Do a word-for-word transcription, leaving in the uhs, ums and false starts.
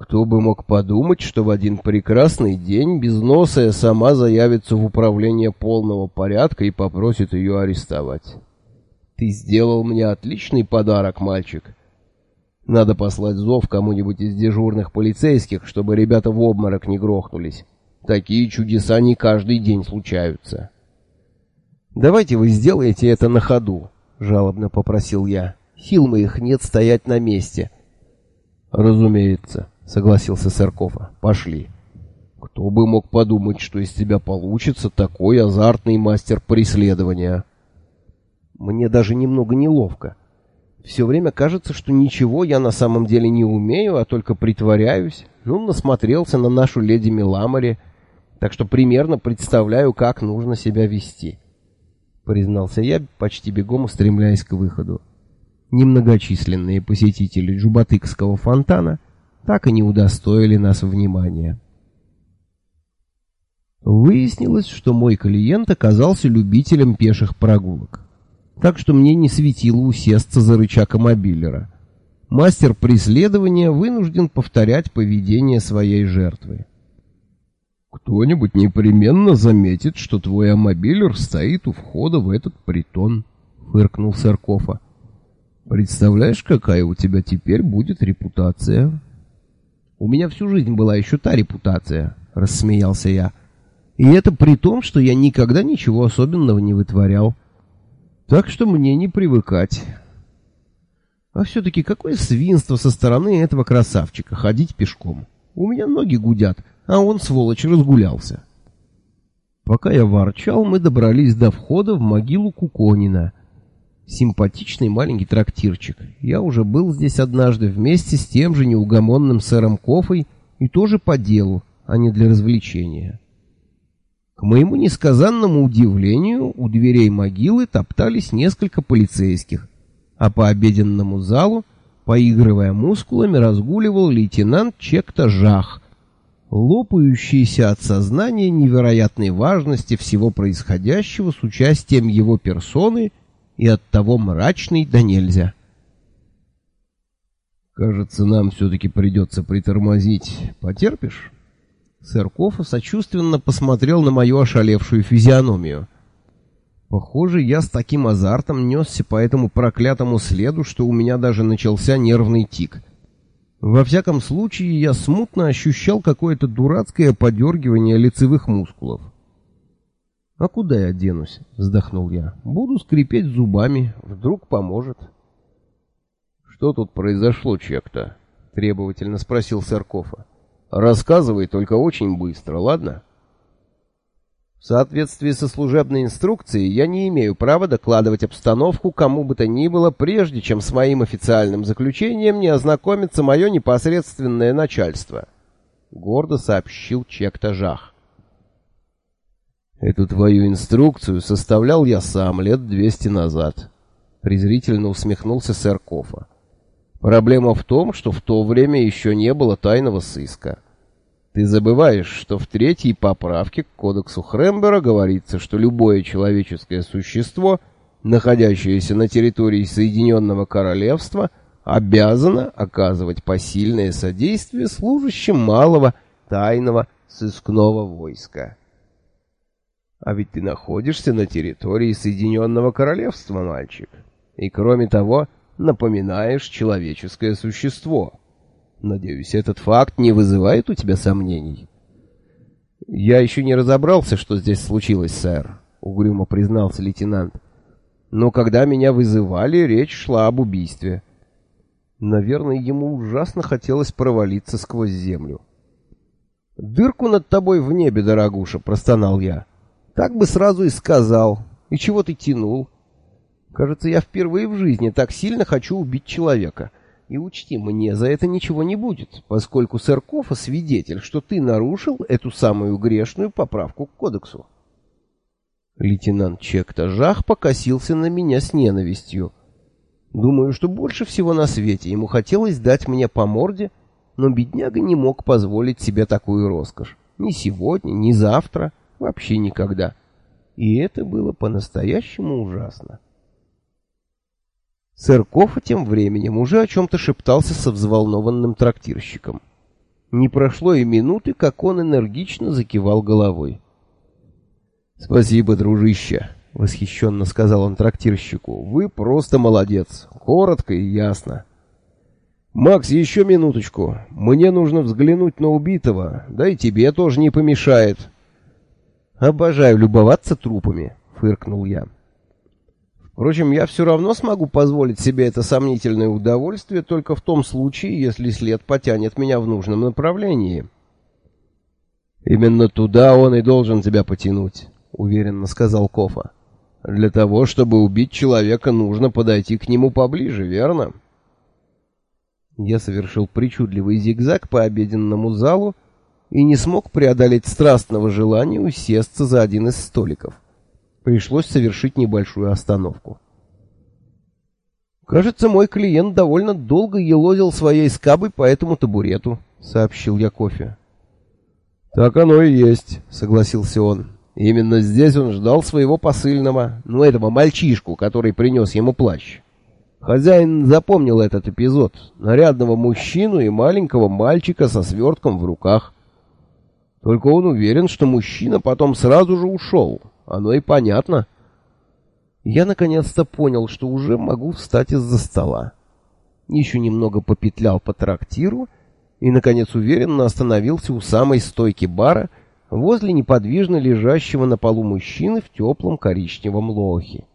Кто бы мог подумать, что в один прекрасный день безносая сама заявится в управление полного порядка и попросит ее арестовать. Ты сделал мне отличный подарок, мальчик. Надо послать зов кому-нибудь из дежурных полицейских, чтобы ребята в обморок не грохнулись. Такие чудеса не каждый день случаются. «Давайте вы сделаете это на ходу», — жалобно попросил я. «Сил моих нет стоять на месте». «Разумеется», — согласился Сыркова. «Пошли. Кто бы мог подумать, что из тебя получится такой азартный мастер преследования». Мне даже немного неловко. Все время кажется, что ничего я на самом деле не умею, а только притворяюсь. Ну, насмотрелся на нашу леди Миламари, так что примерно представляю, как нужно себя вести. Признался я, почти бегом устремляясь к выходу. Немногочисленные посетители Джубатыкского фонтана так и не удостоили нас внимания. Выяснилось, что мой клиент оказался любителем пеших прогулок, так что мне не светило усесться за рычаг мобилера. Мастер преследования вынужден повторять поведение своей жертвы. «Кто-нибудь непременно заметит, что твой амобилер стоит у входа в этот притон», — фыркнул Сыркова. «Представляешь, какая у тебя теперь будет репутация?» «У меня всю жизнь была еще та репутация», — рассмеялся я. «И это при том, что я никогда ничего особенного не вытворял. Так что мне не привыкать». А все-таки какое свинство со стороны этого красавчика ходить пешком. У меня ноги гудят, а он, сволочь, разгулялся. Пока я ворчал, мы добрались до входа в могилу Куконина. Симпатичный маленький трактирчик. Я уже был здесь однажды вместе с тем же неугомонным сэром Кофой, и тоже по делу, а не для развлечения. К моему несказанному удивлению, у дверей могилы топтались несколько полицейских, а по обеденному залу, поигрывая мускулами, разгуливал лейтенант Чекта Жах, лопающийся от сознания невероятной важности всего происходящего с участием его персоны и оттого мрачный да нельзя. «Кажется, нам все-таки придется притормозить. Потерпишь?» Сэр Кофа сочувственно посмотрел на мою ошалевшую физиономию. Похоже, я с таким азартом несся по этому проклятому следу, что у меня даже начался нервный тик. Во всяком случае, я смутно ощущал какое-то дурацкое подергивание лицевых мускулов. «А куда я денусь?» — вздохнул я. «Буду скрипеть зубами, вдруг поможет». «Что тут произошло, Чекта?» — требовательно спросил сэр Кофа. «Рассказывай, только очень быстро, ладно?» «В соответствии со служебной инструкцией я не имею права докладывать обстановку кому бы то ни было, прежде чем с моим официальным заключением не ознакомится мое непосредственное начальство», — гордо сообщил Чекта Жах. «Эту твою инструкцию составлял я сам лет двести назад», — презрительно усмехнулся сэр Кофа. «Проблема в том, что в то время еще не было тайного сыска. Ты забываешь, что в третьей поправке к кодексу Хрембера говорится, что любое человеческое существо, находящееся на территории Соединенного Королевства, обязано оказывать посильное содействие служащим малого тайного сыскного войска. А ведь ты находишься на территории Соединенного Королевства, мальчик, и кроме того напоминаешь человеческое существо. Надеюсь, этот факт не вызывает у тебя сомнений?» «Я еще не разобрался, что здесь случилось, сэр», — угрюмо признался лейтенант. «Но когда меня вызывали, речь шла об убийстве». Наверное, ему ужасно хотелось провалиться сквозь землю. «Дырку над тобой в небе, дорогуша», — простонал я. «Так бы сразу и сказал. И чего ты тянул? Кажется, я впервые в жизни так сильно хочу убить человека. И учти, мне за это ничего не будет, поскольку сэр Кофа свидетель, что ты нарушил эту самую грешную поправку к кодексу». Лейтенант Чекта Жах покосился на меня с ненавистью. Думаю, что больше всего на свете ему хотелось дать мне по морде, но бедняга не мог позволить себе такую роскошь. Ни сегодня, ни завтра, вообще никогда. И это было по-настоящему ужасно. Сэр Кофа тем временем уже о чем-то шептался со взволнованным трактирщиком. Не прошло и минуты, как он энергично закивал головой. «Спасибо, дружище», — восхищенно сказал он трактирщику. «Вы просто молодец. Коротко и ясно. Макс, еще минуточку. Мне нужно взглянуть на убитого. Да и тебе тоже не помешает». «Обожаю любоваться трупами», — фыркнул я. «Впрочем, я все равно смогу позволить себе это сомнительное удовольствие только в том случае, если след потянет меня в нужном направлении». «Именно туда он и должен тебя потянуть», — уверенно сказал Кофа. «Для того, чтобы убить человека, нужно подойти к нему поближе, верно?» Я совершил причудливый зигзаг по обеденному залу и не смог преодолеть страстного желания усесться за один из столиков. Пришлось совершить небольшую остановку. «Кажется, мой клиент довольно долго елозил своей скабой по этому табурету», — сообщил я Кофе. «Так оно и есть», — согласился он. «Именно здесь он ждал своего посыльного, ну, этого мальчишку, который принес ему плащ. Хозяин запомнил этот эпизод. Нарядного мужчину и маленького мальчика со свертком в руках. Только он уверен, что мужчина потом сразу же ушел. Оно и понятно». Я наконец-то понял, что уже могу встать из-за стола. Еще немного попетлял по трактиру и, наконец, уверенно остановился у самой стойки бара возле неподвижно лежащего на полу мужчины в теплом коричневом лохе.